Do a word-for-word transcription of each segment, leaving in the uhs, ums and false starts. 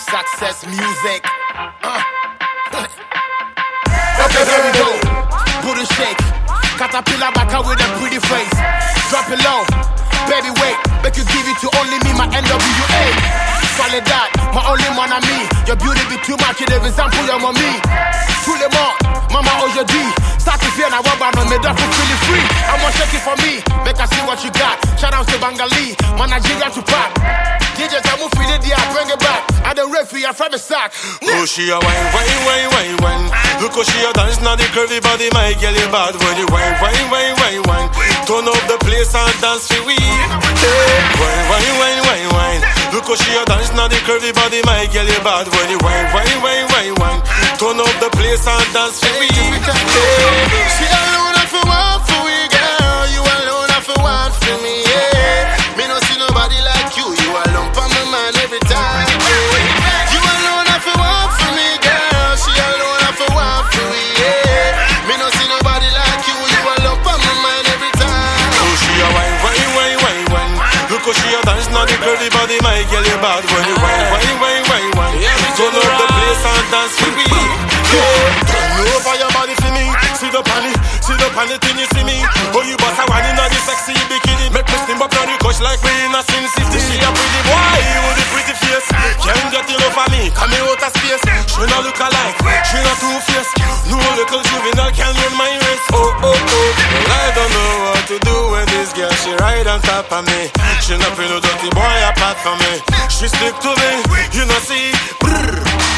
Success music. Uh. Okay, here we go. Booty shake. Caterpillar back out with a pretty face. Drop it low. Baby, wait. Make you give it to only me, my N W A. Solid that, my only man and me. Your beauty be too much, you example your mommy. Full them up, mama O J D. Start to fear now, but no made up for feeling free. I want shake it for me, make her see what you got. Shout out to Bangali, man Nigeria to pop. D J Tamu feel it, yeah, bring it back. I don't referee, I from the sack. Oh, she a wine, wine, wine, wine, wine. Look how she a dance, now the curvy body, my girl, you bad. When you wine, wine, wine, wine, wine. Turn up the place and dance for we. Hey, wine, wine, wine, wine, wine. Look how she a dance, now the curvy body, my girl, you bad. When you wine, wine, wine, wine, wine. Turn up the place and dance for we. Hey, she alone have to want for we, girl. You alone have to want for me, yeah. Me no see nobody like you. You alone for my man every time, yeah. You alone have to want for me, girl. She alone have to want for me, yeah. Me no see nobody like you. You alone for my man every time. Oh, she a wine, wine, wine, wine, wine. Look how she a dance, now the curvy body, my girl, you bad. When you wine, wine, wine, wine, wine. Turn up the place and dance for me. Turn over your body for me. Sit up on it, sit up on it till you see me. Oh, you boss a one in the sexy bikini. Make me steam up on the couch like we in a Sin City. She a pretty boy with a pretty face. Can't get it over me, come here out of space. She not look alike, she not two-faced. No little juvenile can win my race. Oh, oh, oh. Well, I don't know what to do with this girl. She ride on top of me. She not pretty dirty boy apart from me. She stick to me, you know see. Brrr.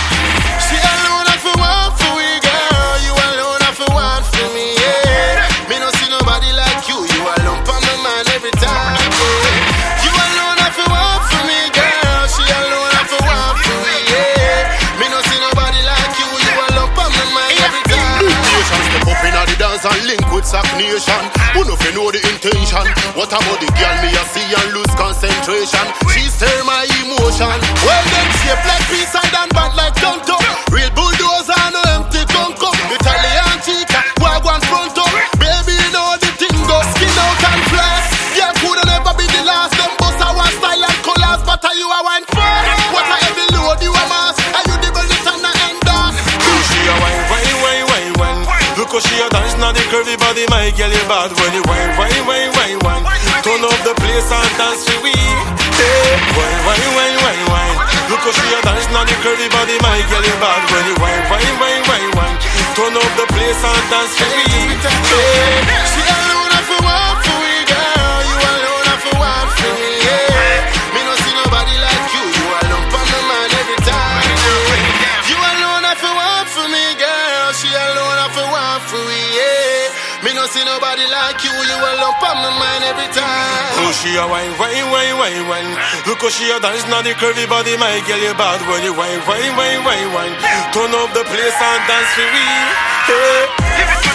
She alone have to want for we, girl. You alone have to want for me, yeah. Me no see nobody like you. You alone for my man every time, yeah. You alone have to want for me, girl. She alone have to want for me, yeah. Me no see nobody like you. You alone for my man every time. Nation step up in the dance and link with Sack Nation. Who know if you know the intention? What about the girl me I see and lose concentration? She stir my emotion. Well them shape like peace and bad like Tonto. Real bulldozer no empty conco. Italian chica, wagwan pronto. Baby you know the thing go skin out and flesh. Yeah, coulda never be the last. Them boss a one style and colors, but are you a wine first? What a heavy load you a mass. Are you the bullet and the end off? Oh, she a wine, wine, wine, wine, wine. Look how she a dance, now the curvy body, my girl, you bad. When you wine, wine, wine, wine, wine. Turn up the place and dance for we. Hey, wine, wine, wine, wine, wine. Look how she a dance, now the curvy body, my girl, you bad. When you wine, wine, wine, wine, wine. Turn up the place and dance for we. Hey, she alone have to want for we, girl. You alone have to want for me, yeah. Me no see nobody like you. You alone for my man every time, yeah. You alone have to want for me, girl. She alone have to want for we, yeah. Me no see nobody like you. You alone for my man every time. Oh, she a wine, wine, wine, wine, wine. Look how she a dance, now the curvy body, my girl, you bad. When you wine, wine, wine, wine, wine. Turn up the place and dance for we. Hey.